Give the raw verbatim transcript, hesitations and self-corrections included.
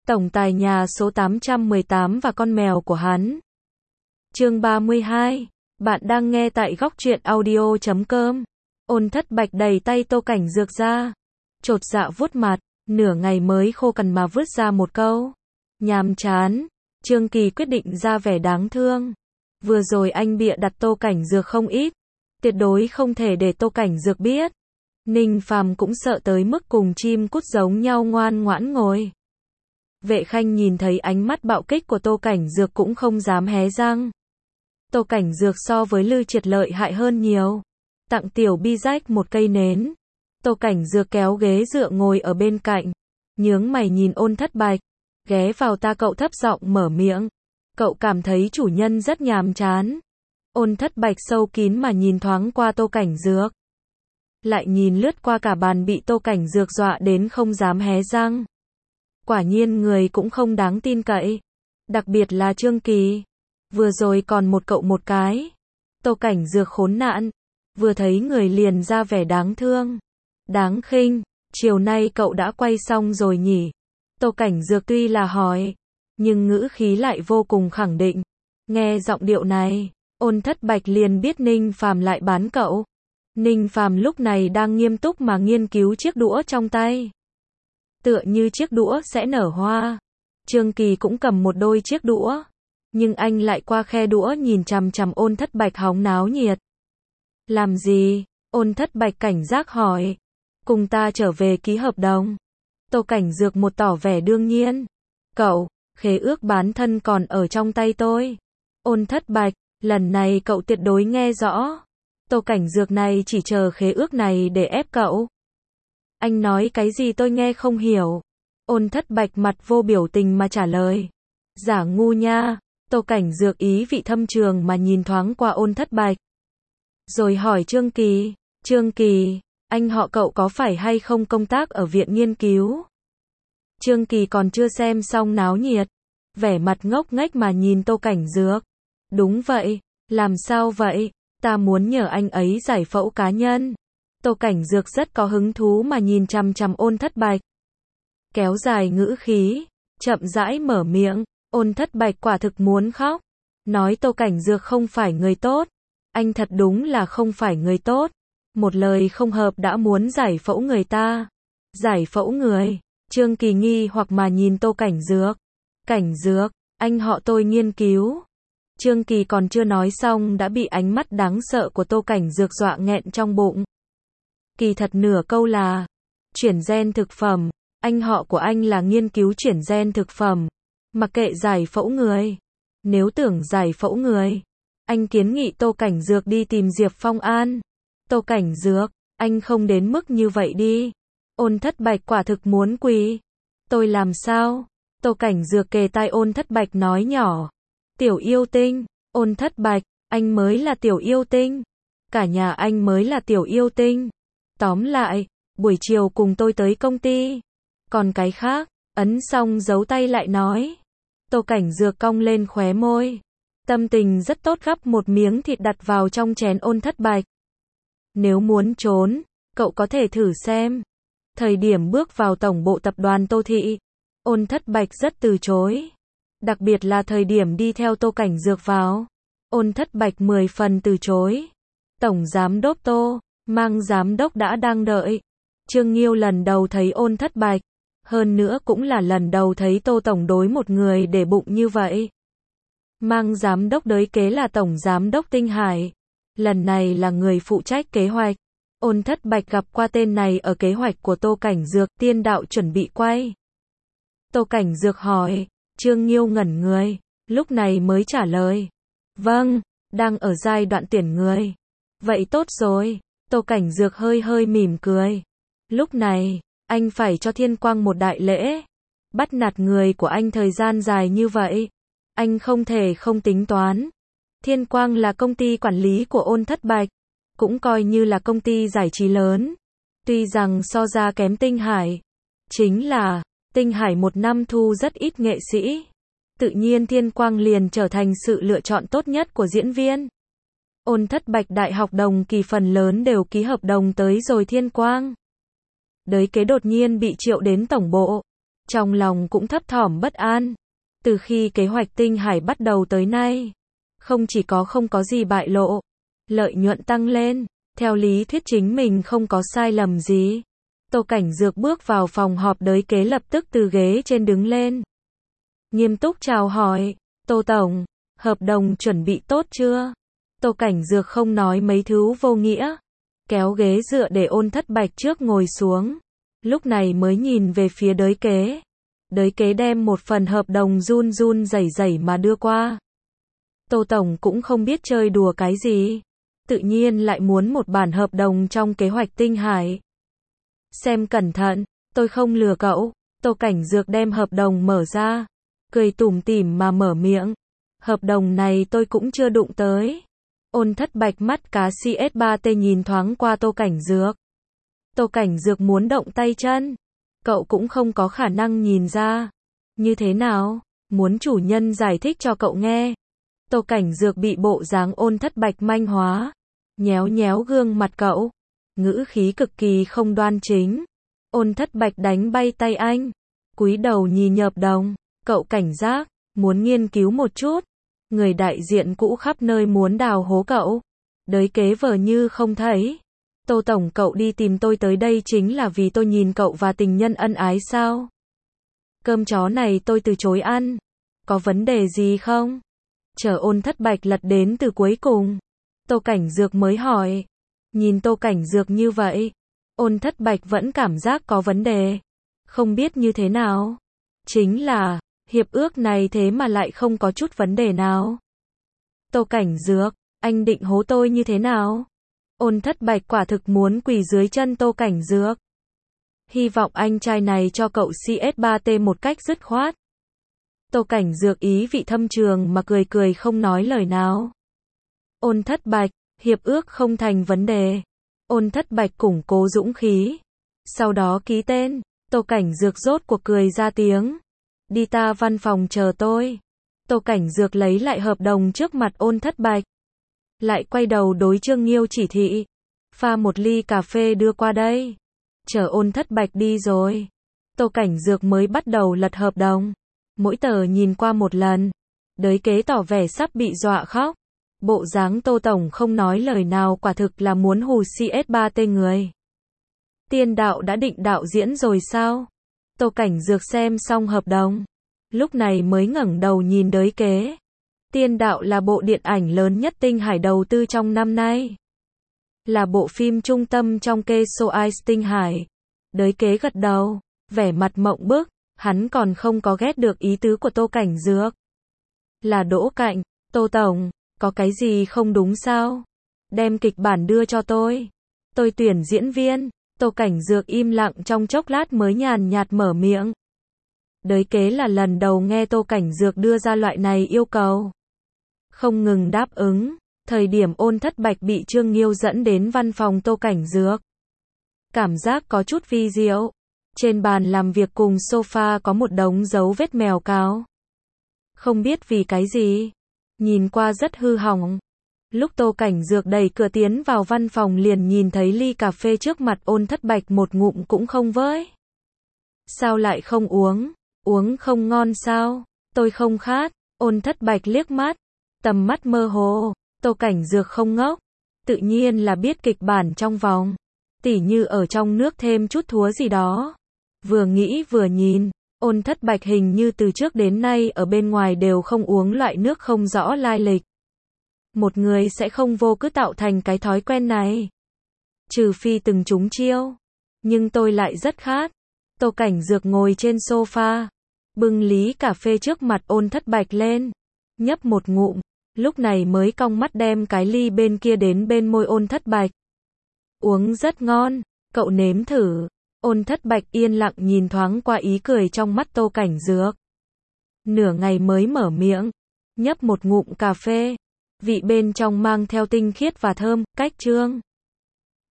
Tổng tài nhà số tám trăm mười tám và con mèo của hắn. Chương ba mươi hai. Bạn đang nghe tại góc truyện audio chấm com. Ôn Thất Bạch đẩy tay Tô Cảnh Dược ra, chột dạ vuốt mặt, nửa ngày mới khô cằn mà vứt ra một câu: nhàm chán. Trương Kỳ quyết định ra vẻ đáng thương. Vừa rồi anh bịa đặt Tô Cảnh Dược không ít, tuyệt đối không thể để Tô Cảnh Dược biết. Ninh Phàm cũng sợ tới mức cùng chim cút giống nhau ngoan ngoãn ngồi. Vệ Khanh nhìn thấy ánh mắt bạo kích của Tô Cảnh Dược cũng không dám hé răng. Tô Cảnh Dược so với Lư Triệt lợi hại hơn nhiều. Tặng Tiểu Bi rách một cây nến. Tô Cảnh Dược kéo ghế dựa ngồi ở bên cạnh, nhướng mày nhìn Ôn Thất Bạch, ghé vào ta cậu thấp giọng mở miệng. Cậu cảm thấy chủ nhân rất nhàm chán. Ôn Thất Bạch sâu kín mà nhìn thoáng qua Tô Cảnh Dược, lại nhìn lướt qua cả bàn bị Tô Cảnh Dược dọa đến không dám hé răng. Quả nhiên người cũng không đáng tin cậy. Đặc biệt là Trương Kỳ. Vừa rồi còn một cậu một cái. Tô Cảnh Dược khốn nạn. Vừa thấy người liền ra vẻ đáng thương, đáng khinh. Chiều nay cậu đã quay xong rồi nhỉ? Tô Cảnh Dược tuy là hỏi, nhưng ngữ khí lại vô cùng khẳng định. Nghe giọng điệu này, Ôn Thất Bạch liền biết Ninh Phàm lại bán cậu. Ninh Phàm lúc này đang nghiêm túc mà nghiên cứu chiếc đũa trong tay. Tựa như chiếc đũa sẽ nở hoa. Trương Kỳ cũng cầm một đôi chiếc đũa, nhưng anh lại qua khe đũa nhìn chằm chằm Ôn Thất Bạch hóng náo nhiệt. Làm gì? Ôn Thất Bạch cảnh giác hỏi. Cùng ta trở về ký hợp đồng. Tô Cảnh Dược một tỏ vẻ đương nhiên. Cậu, khế ước bán thân còn ở trong tay tôi. Ôn Thất Bạch, lần này cậu tuyệt đối nghe rõ. Tô Cảnh Dược này chỉ chờ khế ước này để ép cậu. Anh nói cái gì tôi nghe không hiểu. Ôn Thất Bạch mặt vô biểu tình mà trả lời. Giả ngu nha. Tô Cảnh Dược ý vị thâm trường mà nhìn thoáng qua Ôn Thất Bạch, rồi hỏi Trương Kỳ. Trương Kỳ, anh họ cậu có phải hay không công tác ở viện nghiên cứu? Trương Kỳ còn chưa xem xong náo nhiệt, vẻ mặt ngốc nghếch mà nhìn Tô Cảnh Dược. Đúng vậy, làm sao vậy? Ta muốn nhờ anh ấy giải phẫu cá nhân. Tô Cảnh Dược rất có hứng thú mà nhìn chằm chằm Ôn Thất Bạch, kéo dài ngữ khí, chậm rãi mở miệng. Ôn Thất Bạch quả thực muốn khóc, nói Tô Cảnh Dược không phải người tốt. Anh thật đúng là không phải người tốt. Một lời không hợp đã muốn giải phẫu người ta. Giải phẫu người? Trương Kỳ nghi hoặc mà nhìn Tô Cảnh Dược. Cảnh Dược, anh họ tôi nghiên cứu. Trương Kỳ còn chưa nói xong đã bị ánh mắt đáng sợ của Tô Cảnh Dược dọa nghẹn trong bụng. Kỳ thật nửa câu là chuyển gen thực phẩm. Anh họ của anh là nghiên cứu chuyển gen thực phẩm. Mặc kệ giải phẫu người. Nếu tưởng giải phẫu người, anh kiến nghị Tô Cảnh Dược đi tìm Diệp Phong An. Tô Cảnh Dược, anh không đến mức như vậy đi. Ôn Thất Bạch quả thực muốn quỳ. Tôi làm sao? Tô Cảnh Dược kề tai Ôn Thất Bạch nói nhỏ. Tiểu yêu tinh. Ôn Thất Bạch, anh mới là tiểu yêu tinh. Cả nhà anh mới là tiểu yêu tinh. Tóm lại, buổi chiều cùng tôi tới công ty. Còn cái khác, ấn xong giấu tay lại nói. Tô Cảnh Dược cong lên khóe môi. Tâm tình rất tốt gắp một miếng thịt đặt vào trong chén Ôn Thất Bạch. Nếu muốn trốn, cậu có thể thử xem. Thời điểm bước vào tổng bộ tập đoàn Tô Thị, Ôn Thất Bạch rất từ chối. Đặc biệt là thời điểm đi theo Tô Cảnh Dược vào, Ôn Thất Bạch mười phần từ chối. Tổng giám đốc Tô, Mang giám đốc đã đang đợi. Trương Nghiêu lần đầu thấy Ôn Thất Bạch, hơn nữa cũng là lần đầu thấy Tô tổng đối một người để bụng như vậy. Mang giám đốc đới kế là tổng giám đốc Tinh Hải, lần này là người phụ trách kế hoạch. Ôn Thất Bạch gặp qua tên này ở kế hoạch của Tô Cảnh Dược, tiên đạo chuẩn bị quay. Tô Cảnh Dược hỏi. Trương Nghiêu ngẩn người, lúc này mới trả lời. Vâng, đang ở giai đoạn tuyển người. Vậy tốt rồi. Tô Cảnh Dược hơi hơi mỉm cười. Lúc này, anh phải cho Thiên Quang một đại lễ. Bắt nạt người của anh thời gian dài như vậy, anh không thể không tính toán. Thiên Quang là công ty quản lý của Ôn Thất Bạch, cũng coi như là công ty giải trí lớn. Tuy rằng so ra kém Tinh Hải, chính là Tinh Hải một năm thu rất ít nghệ sĩ, tự nhiên Thiên Quang liền trở thành sự lựa chọn tốt nhất của diễn viên. Ôn Thất Bạch đại học đồng kỳ phần lớn đều ký hợp đồng tới rồi Thiên Quang. Đới kế đột nhiên bị triệu đến tổng bộ. Trong lòng cũng thấp thỏm bất an. Từ khi kế hoạch Tinh Hải bắt đầu tới nay, không chỉ có không có gì bại lộ, lợi nhuận tăng lên, theo lý thuyết chính mình không có sai lầm gì. Tô Cảnh Dược bước vào phòng họp đới kế lập tức từ ghế trên đứng lên. Nghiêm túc chào hỏi, Tô Tổng, hợp đồng chuẩn bị tốt chưa? Tô Cảnh Dược không nói mấy thứ vô nghĩa, kéo ghế dựa để Ôn Thất Bạch trước ngồi xuống. Lúc này mới nhìn về phía đới kế. Đới kế đem một phần hợp đồng run run rẩy rẩy mà đưa qua. Tô Tổng cũng không biết chơi đùa cái gì. Tự nhiên lại muốn một bản hợp đồng trong kế hoạch Tinh Hải. Xem cẩn thận, tôi không lừa cậu. Tô Cảnh Dược đem hợp đồng mở ra, cười tủm tỉm mà mở miệng. Hợp đồng này tôi cũng chưa đụng tới. Ôn Thất Bạch mắt cá xê ét ba tê nhìn thoáng qua Tô Cảnh Dược. Tô Cảnh Dược muốn động tay chân. Cậu cũng không có khả năng nhìn ra. Như thế nào? Muốn chủ nhân giải thích cho cậu nghe. Tô Cảnh Dược bị bộ dáng Ôn Thất Bạch manh hóa. Nhéo nhéo gương mặt cậu. Ngữ khí cực kỳ không đoan chính. Ôn Thất Bạch đánh bay tay anh. Cúi đầu nhìn hợp đồng. Cậu cảnh giác, muốn nghiên cứu một chút. Người đại diện cũ khắp nơi muốn đào hố cậu. Đới kế vờ như không thấy. Tô Tổng, cậu đi tìm tôi tới đây chính là vì tôi nhìn cậu và tình nhân ân ái sao? Cơm chó này tôi từ chối ăn. Có vấn đề gì không? Chờ Ôn Thất Bạch lật đến từ cuối cùng. Tô Cảnh Dược mới hỏi. Nhìn Tô Cảnh Dược như vậy, Ôn Thất Bạch vẫn cảm giác có vấn đề. Không biết như thế nào. Chính là, hiệp ước này thế mà lại không có chút vấn đề nào. Tô Cảnh Dược, anh định hố tôi như thế nào? Ôn Thất Bạch quả thực muốn quỳ dưới chân Tô Cảnh Dược. Hy vọng anh trai này cho cậu xê ét ba tê một cách dứt khoát. Tô Cảnh Dược ý vị thâm trường mà cười cười không nói lời nào. Ôn Thất Bạch, hiệp ước không thành vấn đề. Ôn Thất Bạch củng cố dũng khí. Sau đó ký tên. Tô Cảnh Dược rốt cuộc cười ra tiếng. Đi ta văn phòng chờ tôi. Tô Cảnh Dược lấy lại hợp đồng trước mặt Ôn Thất Bạch. Lại quay đầu đối Trương Nghiêu chỉ thị. Pha một ly cà phê đưa qua đây. Chờ Ôn Thất Bạch đi rồi. Tô Cảnh Dược mới bắt đầu lật hợp đồng. Mỗi tờ nhìn qua một lần. Đới kế tỏ vẻ sắp bị dọa khóc. Bộ dáng Tô Tổng không nói lời nào quả thực là muốn hù xê ét ba tê người. Tiên đạo đã định đạo diễn rồi sao? Tô Cảnh Dược xem xong hợp đồng. Lúc này mới ngẩng đầu nhìn đới kế. Tiên đạo là bộ điện ảnh lớn nhất Tinh Hải đầu tư trong năm nay. Là bộ phim trung tâm trong case Ice Tinh Hải. Đới kế gật đầu, vẻ mặt mộng bức, hắn còn không có ghét được ý tứ của Tô Cảnh Dược. Là Đỗ Cạnh, Tô Tổng, có cái gì không đúng sao? Đem kịch bản đưa cho tôi. Tôi tuyển diễn viên. Tô Cảnh Dược im lặng trong chốc lát mới nhàn nhạt mở miệng. Đới kế là lần đầu nghe Tô Cảnh Dược đưa ra loại này yêu cầu. Không ngừng đáp ứng. Thời điểm Ôn Thất Bạch bị Trương Nghiêu dẫn đến văn phòng Tô Cảnh Dược. Cảm giác có chút vi diệu. Trên bàn làm việc cùng sofa có một đống dấu vết mèo cáo. Không biết vì cái gì. Nhìn qua rất hư hỏng. Lúc Tô Cảnh Dược đẩy cửa tiến vào văn phòng liền nhìn thấy ly cà phê trước mặt Ôn Thất Bạch một ngụm cũng không với. Sao lại không uống? Uống không ngon sao? Tôi không khát. Ôn Thất Bạch liếc mắt. Tầm mắt mơ hồ. Tô Cảnh Dược không ngốc. Tự nhiên là biết kịch bản trong vòng. Tỉ như ở trong nước thêm chút thúa gì đó. Vừa nghĩ vừa nhìn. Ôn Thất Bạch hình như từ trước đến nay ở bên ngoài đều không uống loại nước không rõ lai lịch. Một người sẽ không vô cứ tạo thành cái thói quen này. Trừ phi từng trúng chiêu. Nhưng tôi lại rất khát. Tô Cảnh Dược ngồi trên sofa. Bưng ly cà phê trước mặt Ôn Thất Bạch lên. Nhấp một ngụm. Lúc này mới cong mắt đem cái ly bên kia đến bên môi Ôn Thất Bạch. Uống rất ngon. Cậu nếm thử. Ôn Thất Bạch yên lặng nhìn thoáng qua ý cười trong mắt Tô Cảnh Dược. Nửa ngày mới mở miệng. Nhấp một ngụm cà phê. Vị bên trong mang theo tinh khiết và thơm, cách trương.